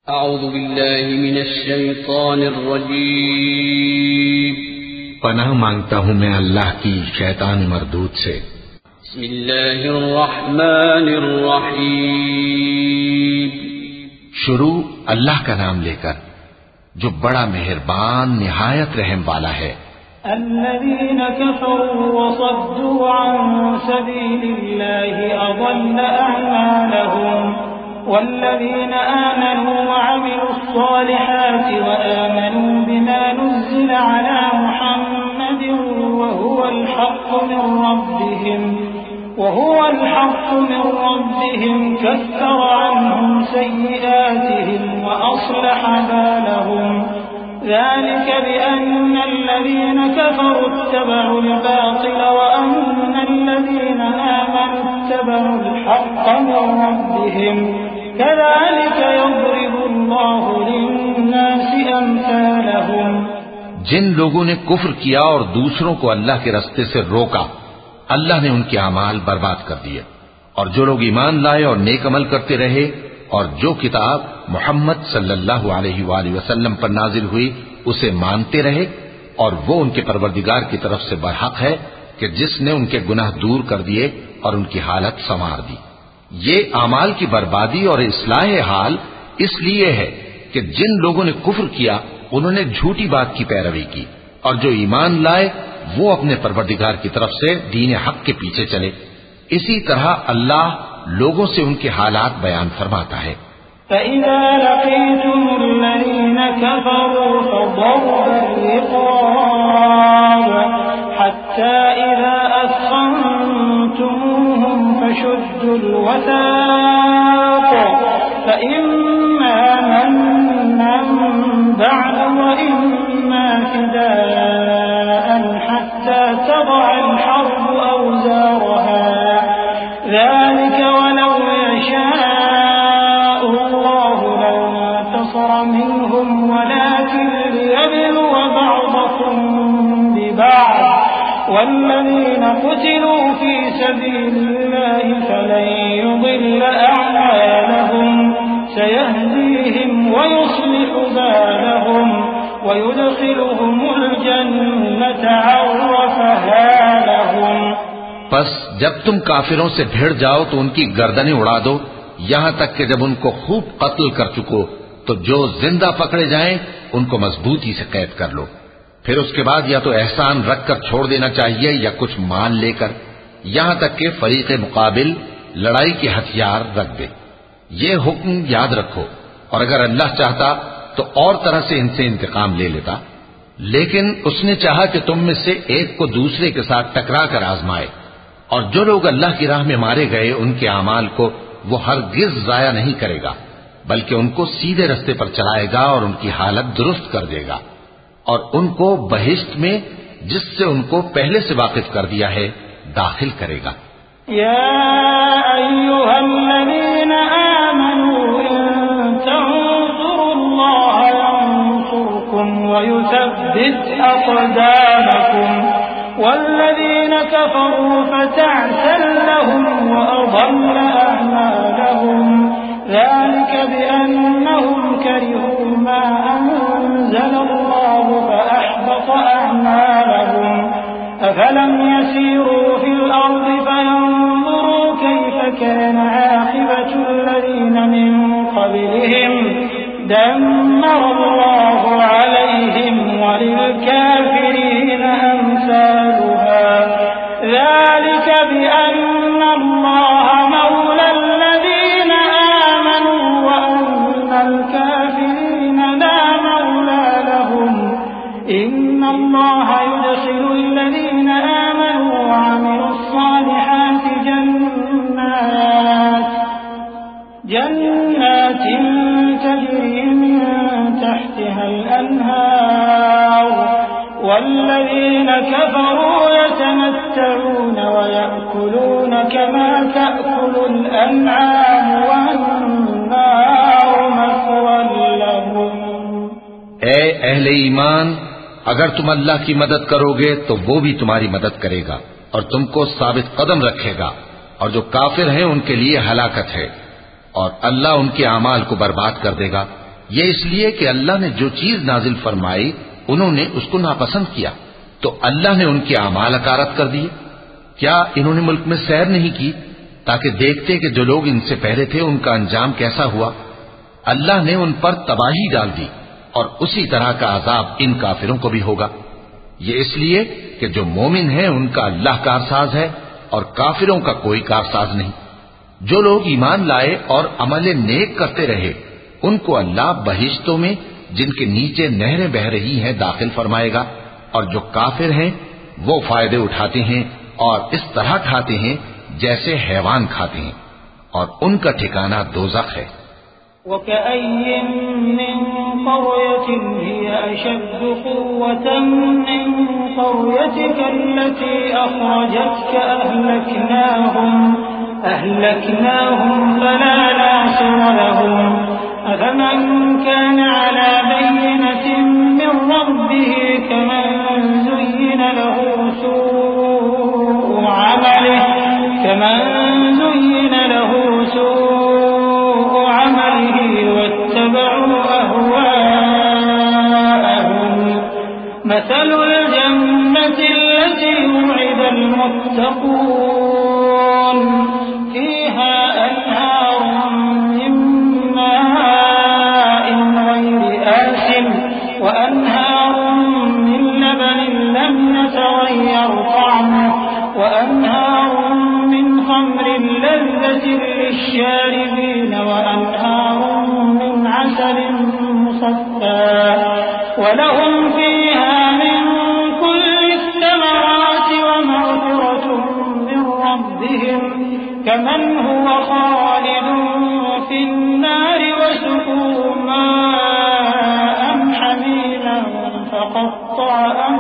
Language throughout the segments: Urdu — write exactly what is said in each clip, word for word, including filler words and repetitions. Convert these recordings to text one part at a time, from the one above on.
اعوذ باللہ من الشیطان الرجیم پناہ مانگتا ہوں میں اللہ کی شیطان مردود سے۔ بسم اللہ الرحمن الرحیم شروع اللہ کا نام لے کر جو بڑا مہربان نہایت رحم والا ہے۔ الذين كفروا وصدوا عن سبيل الله أضل أعمالهم والذين آمنوا وعملوا الصالحات وآمنوا بما نزل على محمد وهو الحق من ربهم وهو الحق من ربهم كفر عنهم سيئاتهم وأصلح بالهم ذلك بأن الذين كفروا اتبعوا الباطل وأن الذين آمنوا اتبعوا الحق من ربهم كذلك يضرب الله للناس أمثالهم۔ جن لوگوں نے کفر کیا اور دوسروں کو اللہ کے راستے سے روکا اللہ نے ان کے اعمال برباد کر دیے، اور جو لوگ ایمان لائے اور نیک عمل کرتے رہے اور جو کتاب محمد صلی اللہ علیہ وآلہ وسلم پر نازل ہوئی اسے مانتے رہے، اور وہ ان کے پروردگار کی طرف سے برحق ہے کہ جس نے ان کے گناہ دور کر دیے اور ان کی حالت سنوار دی۔ یہ اعمال کی بربادی اور اصلاح حال اس لیے ہے کہ جن لوگوں نے کفر کیا انہوں نے جھوٹی بات کی پیروی کی، اور جو ایمان لائے وہ اپنے پروردگار کی طرف سے دین حق کے پیچھے چلے۔ اسی طرح اللہ لوگوں سے ان کے حالات بیان فرماتا ہے۔ فَإِذَا لَقِيتُمُ الَّذِينَ كَفَرُوا فَضَرْبَ الرِّقَابِ حَتَّى إِذَا أَثْخَنتُمُوهُمْ فَشُدُّوا الْوَثَاقَ فَإِمَّا مَنًّا بَعْدُ وَإِمَّا فِدَاءً حَتَّى تَضَعَ الْحَرْبُ أَوْزَارَهَا ذلك ولو يشاء الله لانتصر منهم ولكن ليبلو بعضكم ببعض والذين قتلوا في سبيل الله فلن يضل أعمالهم سيهديهم ويصلح بالهم ويدخلهم الجنة عرفها لهم۔ پس جب تم کافروں سے بھیڑ جاؤ تو ان کی گردنیں اڑا دو یہاں تک کہ جب ان کو خوب قتل کر چکو تو جو زندہ پکڑے جائیں ان کو مضبوطی سے قید کر لو، پھر اس کے بعد یا تو احسان رکھ کر چھوڑ دینا چاہیے یا کچھ مان لے کر، یہاں تک کہ فریق مقابل لڑائی کے ہتھیار رکھ دے۔ یہ حکم یاد رکھو، اور اگر اللہ چاہتا تو اور طرح سے ان سے انتقام لے لیتا، لیکن اس نے چاہا کہ تم میں سے ایک کو دوسرے کے ساتھ ٹکرا کر آزمائے، اور جو لوگ اللہ کی راہ میں مارے گئے ان کے اعمال کو وہ ہرگز ضائع نہیں کرے گا بلکہ ان کو سیدھے رستے پر چلائے گا اور ان کی حالت درست کر دے گا، اور ان کو بہشت میں جس سے ان کو پہلے سے واقف کر دیا ہے داخل کرے گا۔ یا ایھا الذین آمنوا ان تنصروا اللہ ینصرکم ویثبت اقدامکم والذين كفروا فتعسا لهم وأضل أعمالهم ذلك بأنهم كرهوا ما أنزل الله فأحبط أعمالهم أفلم يسيروا في الأرض فينظروا كيف كان عاقبة الذين من قبلهم دمر الله عليهم وللكافرين أمثالها ذلك بأن الله مولى الذين آمنوا وأن الكافرين لا مولى لهم إن الله يدخل الذين آمنوا وعملوا الصالحات جنات جنات تجري من تحتها الأنهار والذين كفروا يتمتعون ويأكلون كما تأكل الأنعام والنار مثوى لهم۔ اے اہل ایمان، اگر تم اللہ کی مدد کرو گے تو وہ بھی تمہاری مدد کرے گا اور تم کو ثابت قدم رکھے گا، اور جو کافر ہیں ان کے لیے ہلاکت ہے، اور اللہ ان کے اعمال کو برباد کر دے گا، یہ اس لیے کہ اللہ نے جو چیز نازل فرمائی انہوں نے اس کو ناپسند کیا تو اللہ نے ان کے اعمال اکارت کر دیے۔ کیا انہوں نے ملک میں سیر نہیں کی تاکہ دیکھتے کہ جو لوگ ان سے پہلے تھے ان کا انجام کیسا ہوا؟ اللہ نے ان پر تباہی ڈال دی اور اسی طرح کا عذاب ان کافروں کو بھی ہوگا۔ یہ اس لیے کہ جو مومن ہیں ان کا اللہ کارساز ہے اور کافروں کا کوئی کارساز نہیں۔ جو لوگ ایمان لائے اور عمل نیک کرتے رہے ان کو اللہ بہشتوں میں جن کے نیچے نہریں بہ رہی ہیں داخل فرمائے گا، اور جو کافر ہیں وہ فائدے اٹھاتے ہیں اور اس طرح کھاتے ہیں جیسے حیوان کھاتے ہیں، اور ان کا ٹھکانہ دوزخ ہے۔ وَكَأَيٍّ مِّن قَرْيَةٍ هِيَ أَشَدُّ قُوَّةً مِّن قَرْيَتِكَ الَّتِي أَخْرَجَتْكَ أَهْلَكْنَاهُمْ أَهْلَكْنَاهُمْ فَلَا نَاصِرَ لَهُمْ أَفَمَن كَانَ عَلَى بَيِّنَةٍ مِّن رَّبِّهِ كَمَن زُيِّنَ لَهُ سُوءُ عَمَلِهِ كَمَن زُيِّنَ لَهُ سُوءُ عَمَلِهِ وَاتَّبَعُوا أَهْوَاءَهُمْ مَثَلُ الْجَنَّةِ الَّتِي وُعِدَ الْمُتَّقُونَ فِيهَا أَنْهَارٌ مِّن مَّاءٍ غَيْرِ آسِنٍ وَأَنْهَارٌ مِّن لَّبَنٍ لَّمْ يَتَغَيَّرْ طَعْمُهُ وَأَنْهَارٌ مِّنْ خَمْرٍ لَّذَّةٍ لِّلشَّارِبِينَ وَأَنْهَارٌ مِّنْ عَسَلٍ مُّصَفًّى وَلَهُمْ فِيهَا مِن كُلِّ الثَّمَرَاتِ وَمَغْفِرَةٌ مِّن رَّبِّهِمْ كَمَنْ هُوَ خَالِدٌ فِي النَّارِ وَسُقُوا مَاءً حَمِيمًا فَقَطَّعَ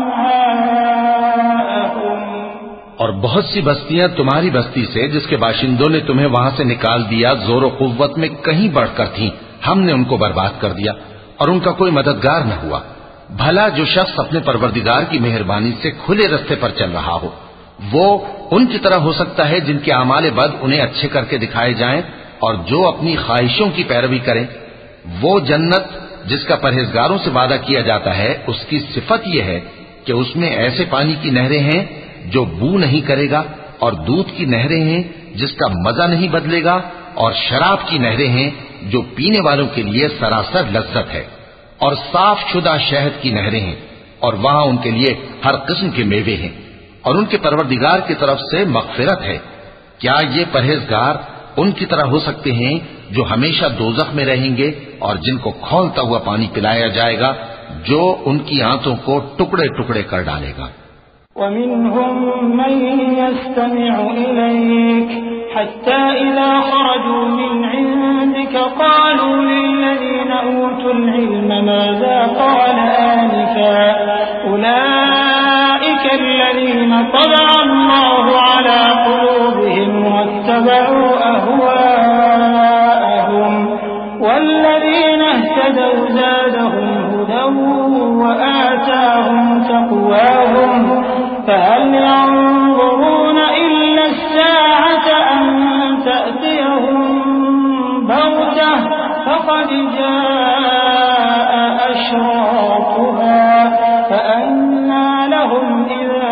أَمْعَاءَهُمْ۔ اور بہت سی بستیاں تمہاری بستی سے جس کے باشندوں نے تمہیں وہاں سے نکال دیا زور و قوت میں کہیں بڑھ کر تھیں، ہم نے ان کو برباد کر دیا اور ان کا کوئی مددگار نہ ہوا۔ بھلا جو شخص اپنے پروردگار کی مہربانی سے کھلے رستے پر چل رہا ہو وہ ان کی طرح ہو سکتا ہے جن کے اعمال بد انہیں اچھے کر کے دکھائے جائیں، اور جو اپنی خواہشوں کی پیروی کریں۔ وہ جنت جس کا پرہیزگاروں سے وعدہ کیا جاتا ہے اس کی صفت یہ ہے کہ اس میں ایسے پانی کی نہریں ہیں جو بو نہیں کرے گا، اور دودھ کی نہریں ہیں جس کا مزہ نہیں بدلے گا، اور شراب کی نہریں ہیں جو پینے والوں کے لیے سراسر لذت ہے، اور صاف شدہ شہد کی نہریں ہیں، اور وہاں ان کے لیے ہر قسم کے میوے ہیں، اور ان کے پروردگار کی طرف سے مغفرت ہے۔ کیا یہ پرہیزگار ان کی طرح ہو سکتے ہیں جو ہمیشہ دوزخ میں رہیں گے اور جن کو کھولتا ہوا پانی پلایا جائے گا جو ان کی آنتوں کو ٹکڑے ٹکڑے کر ڈالے گا؟ وَمِنْهُمْ مَن يَسْتَمِعُ إِلَيْكَ حَتَّى إِذَا خَرَجُوا مِنْ عِندِكَ قَالُوا لِلَّذِينَ أُوتُوا الْعِلْمَ مَاذَا قَالَ آنِفًا أُولَئِكَ الَّذِينَ طَبَعَ اللَّهُ عَلَى قُلُوبِهِمْ وَاتَّبَعُوا أَهْوَاءَهُمْ وَالَّذِينَ اهْتَدَوْا زَادَهُمْ هُدًى وَآتَاهُمْ تَقْوَاهُمْ فَهَلْ يَنظُرُونَ إِلَّا السَّاعَةَ أَن تَأْتِيَهُم بَغْتَةً فَقَدْ جَاءَ أَشْرَاطُهَا فَأَنَّىٰ لَهُمْ إِذَا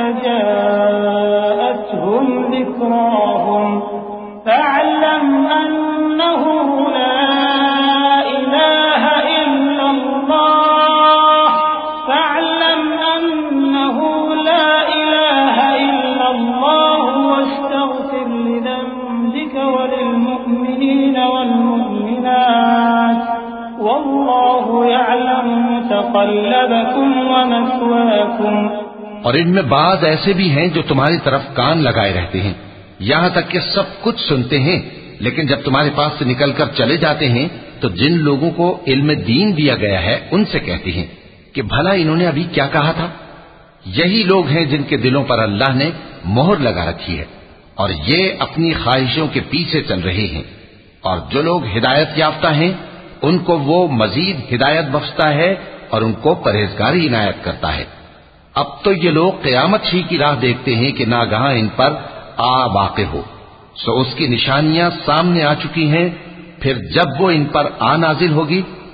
جَاءَتْهُمْ ذِكْرَاهُمْ فَاعْلَمْ أَنَّهُ لَا إِلَٰهَ إِلَّا اللَّهُ فَاعْلَمْ أَنَّهُ لَا إِلَٰهَ إِلَّا اللَّهُ وَاسْتَغْفِرْ لِذَنبِكَ وَلِلْمُؤْمِنِينَ وَالْمُؤْمِنَاتِ وَاللَّهُ يَعْلَمُ مُتَقَلَّبَكُمْ وَمَثْوَاكُمْ۔ اور ان میں بعض ایسے بھی ہیں جو تمہاری طرف کان لگائے رہتے ہیں یہاں تک کہ سب کچھ سنتے ہیں، لیکن جب تمہارے پاس سے نکل کر چلے جاتے ہیں تو جن لوگوں کو علم دین دیا گیا ہے ان سے کہتے ہیں کہ بھلا انہوں نے ابھی کیا کہا تھا۔ یہی لوگ ہیں جن کے دلوں پر اللہ نے مہر لگا رکھی ہے اور یہ اپنی خواہشوں کے پیچھے چل رہے ہیں، اور جو لوگ ہدایت یافتہ ہیں ان کو وہ مزید ہدایت بخشتا ہے اور ان کو پرہیزگاری عنایت کرتا ہے۔ اب تو یہ لوگ قیامت ہی کی راہ دیکھتے ہیں کہ ناگہاں ان پر آ واقع ہو، سو اس کی نشانیاں سامنے آ چکی ہیں، پھر جب وہ ان پر آ نازل ہوگی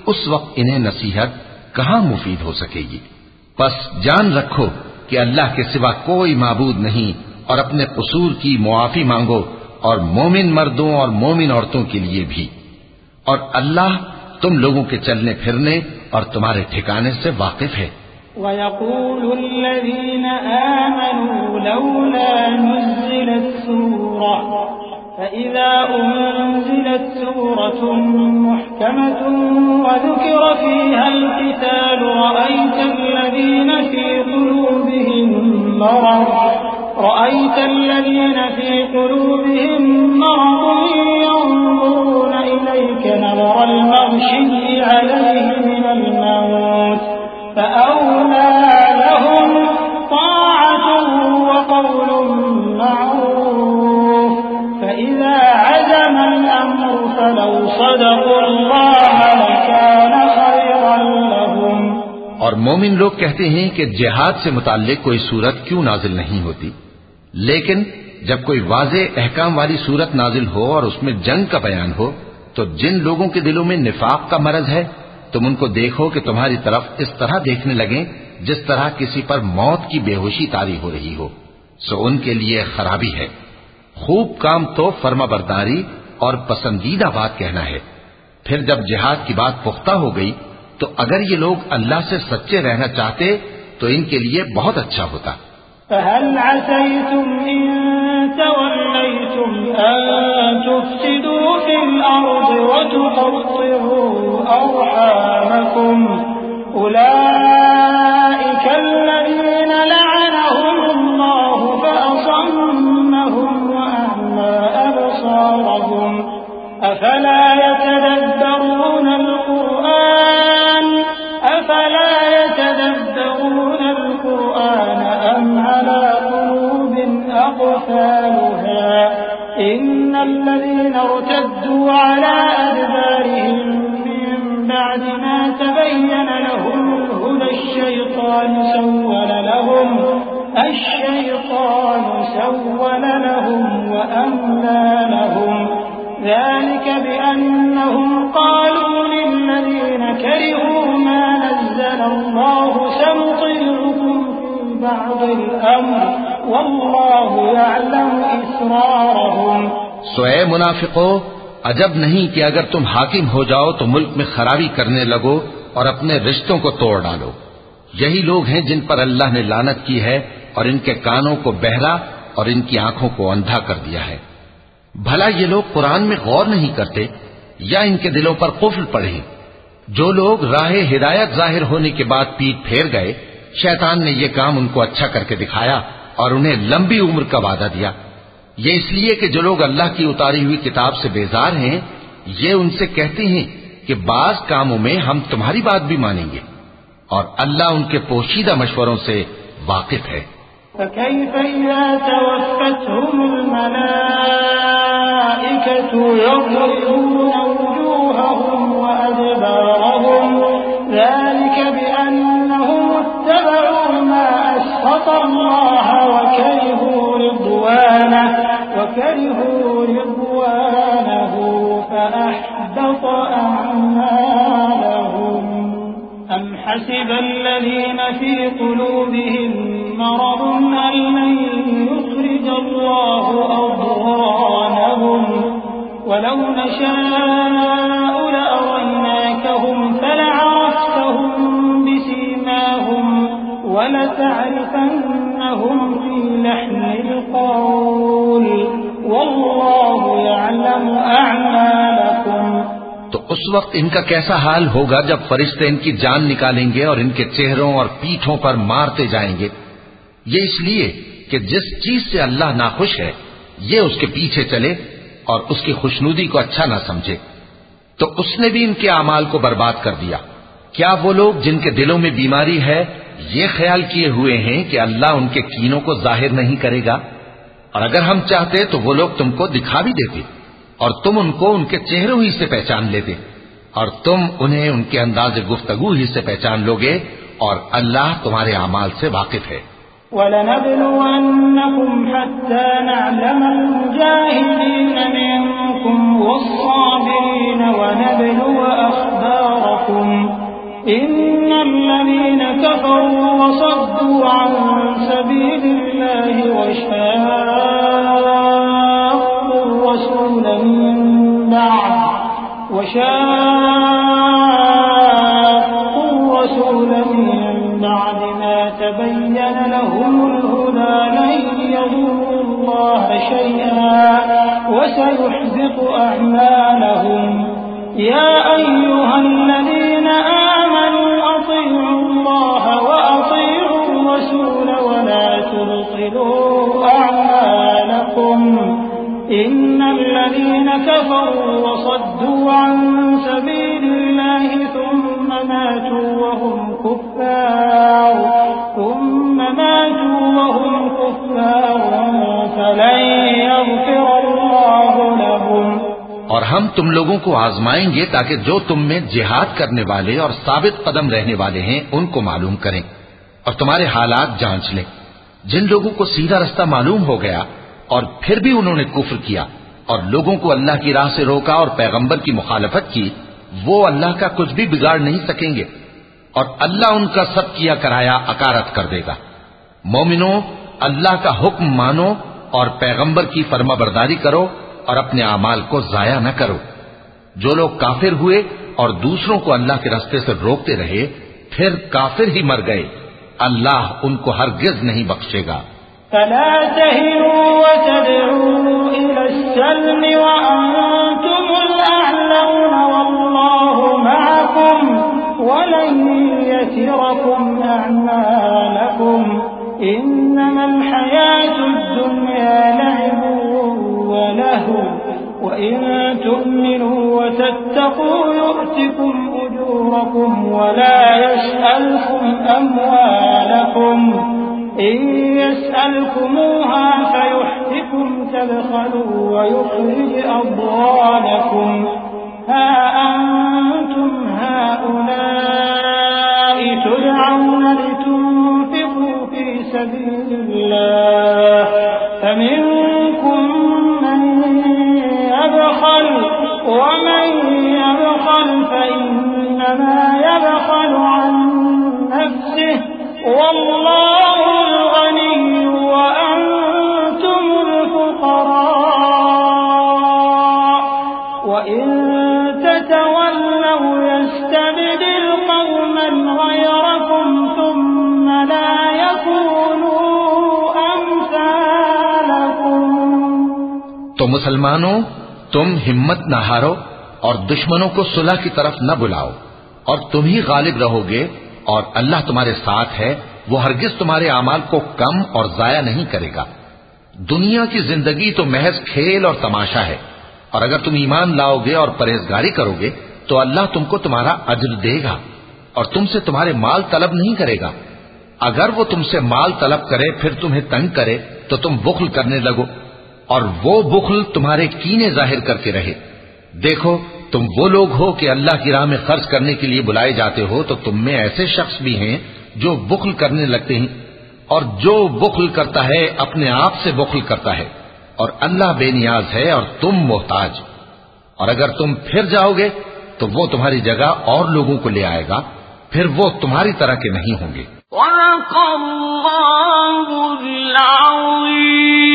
اس وقت انہیں نصیحت کہاں مفید ہو سکے گی؟ پس جان رکھو کہ اللہ کے سوا کوئی معبود نہیں، اور اپنے قصور کی معافی مانگو، اور مومن مردوں اور مومن عورتوں کے لیے بھی، اور اللہ تم لوگوں کے چلنے پھرنے اور تمہارے ٹھکانے سے واقف ہے۔ وَيَقُولُ الَّذِينَ آمَنُوا لَوْلَا نُزِّلَتْ سُورَةٌ فَإِذَا أُنزِلَتْ سُورَةٌ مُحْكَمَةٌ وَذُكِرَ فِيهَا الْقِتَالُ رَأَيْتَ الَّذِينَ فِي قُلُوبِهِم مَّرَضٌ رَأَيْتَ الَّذِينَ فِي قُلُوبِهِم مَّرَضٌ يَنظُرُونَ إِلَيْكَ نَظَرَ الْمَغْشِيِّ عَلَيْهِ مِنَ الْمَوْتِ فَأَوْلَىٰ لَهُمْ طَاعَةٌ وَقَوْلٌ مَّعْرُوفٌ فَإِذَا عَزَمَ الْأَمْرُ فَلَوْ صَدَقُوا اللَّهَ لَكَانَ خَيْرًا لَّهُمْ۔ اور مومن لوگ کہتے ہیں کہ جہاد سے متعلق کوئی صورت کیوں نازل نہیں ہوتی، لیکن جب کوئی واضح احکام والی صورت نازل ہو اور اس میں جنگ کا بیان ہو تو جن لوگوں کے دلوں میں نفاق کا مرض ہے تم ان کو دیکھو کہ تمہاری طرف اس طرح دیکھنے لگیں جس طرح کسی پر موت کی بے ہوشی طاری ہو رہی ہو، سو ان کے لیے خرابی ہے۔ خوب کام تو فرما برداری اور پسندیدہ بات کہنا ہے۔ پھر جب جہاد کی بات پختہ ہو گئی تو اگر یہ لوگ اللہ سے سچے رہنا چاہتے تو ان کے لیے بہت اچھا ہوتا۔ فَهَلْ عَسَيْتُمْ إِن تَوَلَّيْتُمْ أَن تُفْسِدُوا فِي الْأَرْضِ وَتُقَطِّعُوا أَرْحَامَكُمْ أُولَئِكَ الَّذِينَ لَعَنَهُمُ اللَّهُ فَأَصَمَّهُمْ وَأَعْمَىٰ أَبْصَارَهُمْ أَفَلَا يَتَدَبَّرُونَ الْقُرْآنَ أَفَلَا يَتَدَبَّرُونَ الْقُرْآنَ أَمْ عَلَىٰ قُلُوبٍ أَقْفَالُهَا إِنَّ الَّذِينَ ارْتَدُّوا عَلَىٰ أَدْبَارِهِم مِّن بَعْدِ مَا تَبَيَّنَ لَهُمُ الْهُدَى الشَّيْطَانُ سَوَّلَ لَهُمْ الشَّيْطَانُ سَوَّلَ لَهُمْ وَأَمْلَىٰ لَهُمْ ذَلِكَ بِأَنَّهُمْ قَالُوا لِلَّذِينَ كَرِهُوا مَا نَزَّلَ اللَّهُ سَنُطِيعُكُمْ فِي بَعْضِ الْأَمْرِ وَاللَّهُ يَعْلَمُ إِسْرَارَهُمْ۔ سو اے منافقو، عجب نہیں کہ اگر تم حاکم ہو جاؤ تو ملک میں خرابی کرنے لگو اور اپنے رشتوں کو توڑ ڈالو۔ یہی لوگ ہیں جن پر اللہ نے لعنت کی ہے اور ان کے کانوں کو بہرا اور ان کی آنکھوں کو اندھا کر دیا ہے۔ بھلا یہ لوگ قرآن میں غور نہیں کرتے یا ان کے دلوں پر قفل پڑے؟ جو لوگ راہ ہدایت ظاہر ہونے کے بعد پیٹ پھیر گئے، شیطان نے یہ کام ان کو اچھا کر کے دکھایا اور انہیں لمبی عمر کا وعدہ دیا۔ یہ اس لیے کہ جو لوگ اللہ کی اتاری ہوئی کتاب سے بیزار ہیں یہ ان سے کہتے ہیں کہ بعض کاموں میں ہم تمہاری بات بھی مانیں گے، اور اللہ ان کے پوشیدہ مشوروں سے واقف ہے۔ فَكَيْفَ إِذَا تَوَفَّتْهُمُ الْمَلَائِكَةُ يَضْرِبُونَ وُجُوهَهُمْ وَأَدْبَارَهُمْ ذَلِكَ بِأَنَّهُمُ اتَّبَعُوا مَا أَسْخَطَ اللَّهَ وَكَرِهُوا رِضْوَانَهُ وَكَرِهُوا رِضْوَانَهُ فَأَحْبَطَ أَعْمَالَهُمْ أَمْ حَسِبَ الَّذِينَ فِي قُلُوبِهِم مَّرَضٌ أَن لَّن يُخْرِجَ اللَّهُ أَضْغَانَهُمْ وَلَوْ نَشَاءُ لَأَرَيْنَاكَهُمْ فَلَعَرَفْتَهُم بِسِيمَاهُمْ وَلَتَعْرِفَنَّهُمْ فِي لَحْنِ الْقَوْلِ وَاللَّهُ يَعْلَمُ أَعْمَالَكُمْ۔ تو اس وقت ان کا کیسا حال ہوگا جب فرشتے ان کی جان نکالیں گے اور ان کے چہروں اور پیٹھوں پر مارتے جائیں گے۔ یہ اس لیے کہ جس چیز سے اللہ ناخوش ہے یہ اس کے پیچھے چلے اور اس کی خوشنودی کو اچھا نہ سمجھے، تو اس نے بھی ان کے اعمال کو برباد کر دیا۔ کیا وہ لوگ جن کے دلوں میں بیماری ہے یہ خیال کیے ہوئے ہیں کہ اللہ ان کے کینوں کو ظاہر نہیں کرے گا؟ اور اگر ہم چاہتے تو وہ لوگ تم کو دکھا بھی دیتے اور تم ان کو ان کے چہروں ہی سے پہچان لیتے، اور تم انہیں ان کے انداز گفتگو ہی سے پہچان لوگے، اور اللہ تمہارے اعمال سے واقف ہے۔ وَلَنَبْلُوَنَّكُمْ حَتَّى نَعْلَمَ الْمُجَاهِدِينَ مِنكُمْ وَالصَّابِرِينَ وَنَبْلُوَ أَخْبَارَكُمْ إِنَّ الَّذِينَ كَفَرُوا وَصَدُّوا عَن سَبِيلِ اللَّهِ وَشَاقُّوا الرَّسُولَ مِن بَعْدِ وَشَاقُّوا الرَّسُولَ مِن بَعْدِ مَا تَبَيَّنَ لَهُمُ الْهُدَى لَن يَضُرُّوا اللَّهَ شَيْئًا وَسَيُحْبِطُ أَعْمَالَهُمْ يَا أَيُّهَا الَّذِينَ آمَنُوا أَطِيعُوا اللَّهَ وَأَطِيعُوا الرَّسُولَ وَلَا تُبْطِلُوا أَعْمَالَكُمْ إِنَّ الَّذِينَ كَفَرُوا وَصَدُّوا عَن سَبِيلِ اللَّهِ ثُمَّ مَاتُوا وَهُمْ كُفَّارٌ ثُمَّ مَاتُوا وَهُمْ كُفَّارٌ فَلَن يَغْفِرَ اللَّهُ لَهُمْ۔ اور ہم تم لوگوں کو آزمائیں گے تاکہ جو تم میں جہاد کرنے والے اور ثابت قدم رہنے والے ہیں ان کو معلوم کریں اور تمہارے حالات جانچ لیں۔ جن لوگوں کو سیدھا رستہ معلوم ہو گیا اور پھر بھی انہوں نے کفر کیا اور لوگوں کو اللہ کی راہ سے روکا اور پیغمبر کی مخالفت کی، وہ اللہ کا کچھ بھی بگاڑ نہیں سکیں گے اور اللہ ان کا سب کیا کرایا اکارت کر دے گا۔ مومنوں، اللہ کا حکم مانو اور پیغمبر کی فرما برداری کرو اور اپنے اعمال کو ضائع نہ کرو۔ جو لوگ کافر ہوئے اور دوسروں کو اللہ کے راستے سے روکتے رہے پھر کافر ہی مر گئے، اللہ ان کو ہرگز نہیں بخشے گا۔ فلا تهنوا وتدعوا إلى السلم وأنتم الأعلون والله معكم ولن يتركم أعمالكم إنما الحياة الدنيا لعب ولهو وإن تؤمنوا وتتقوا يؤتكم أجوركم ولا يسألكم أموالكم إن يسألكموها فيحفكم تبخلوا ويخرج أضغانكم ها أنتم هؤلاء تدعون لتنفقوا في سبيل الله فمنكم من يبخل ومن يبخل فإنما يبخل عن نفسه والله الغني وأنتم الفقراء وإن تتولوا يستبدل قوما غيركم ثم لا يكونوا أمثالكم۔ تو مسلمانوں، تم ہمت نہ ہارو اور دشمنوں کو صلح کی طرف نہ بلاؤ اور تم ہی غالب رہو گے اور اللہ تمہارے ساتھ ہے، وہ ہرگز تمہارے اعمال کو کم اور ضائع نہیں کرے گا۔ دنیا کی زندگی تو محض کھیل اور تماشا ہے، اور اگر تم ایمان لاؤ گے اور پرہیزگاری کرو گے تو اللہ تم کو تمہارا اجر دے گا اور تم سے تمہارے مال طلب نہیں کرے گا۔ اگر وہ تم سے مال طلب کرے پھر تمہیں تنگ کرے تو تم بخل کرنے لگو اور وہ بخل تمہارے کینے ظاہر کر کے رہے۔ دیکھو، تم وہ لوگ ہو کہ اللہ کی راہ میں خرچ کرنے کے لیے بلائے جاتے ہو، تو تم میں ایسے شخص بھی ہیں جو بخل کرنے لگتے ہیں، اور جو بخل کرتا ہے اپنے آپ سے بخل کرتا ہے، اور اللہ بے نیاز ہے اور تم محتاج۔ اور اگر تم پھر جاؤ گے تو وہ تمہاری جگہ اور لوگوں کو لے آئے گا، پھر وہ تمہاری طرح کے نہیں ہوں گے۔ وَلَقَ اللَّهُ الْعَظِيمُ۔